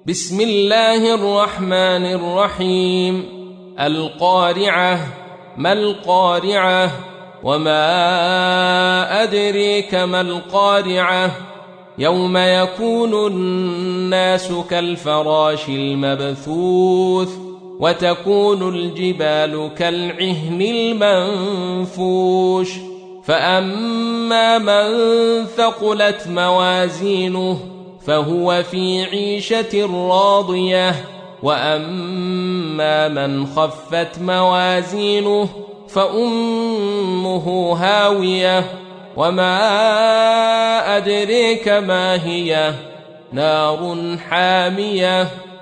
بسم الله الرحمن الرحيم. القارعة. ما القارعة؟ وما أدريك ما القارعة؟ يوم يكون الناس كالفراش المبثوث وتكون الجبال كالعهن المنفوش فأما من ثقلت موازينه فهو في عيشة راضية وأما من خفت موازينه فأمه هاوية وما أدريك ما هي نار حامية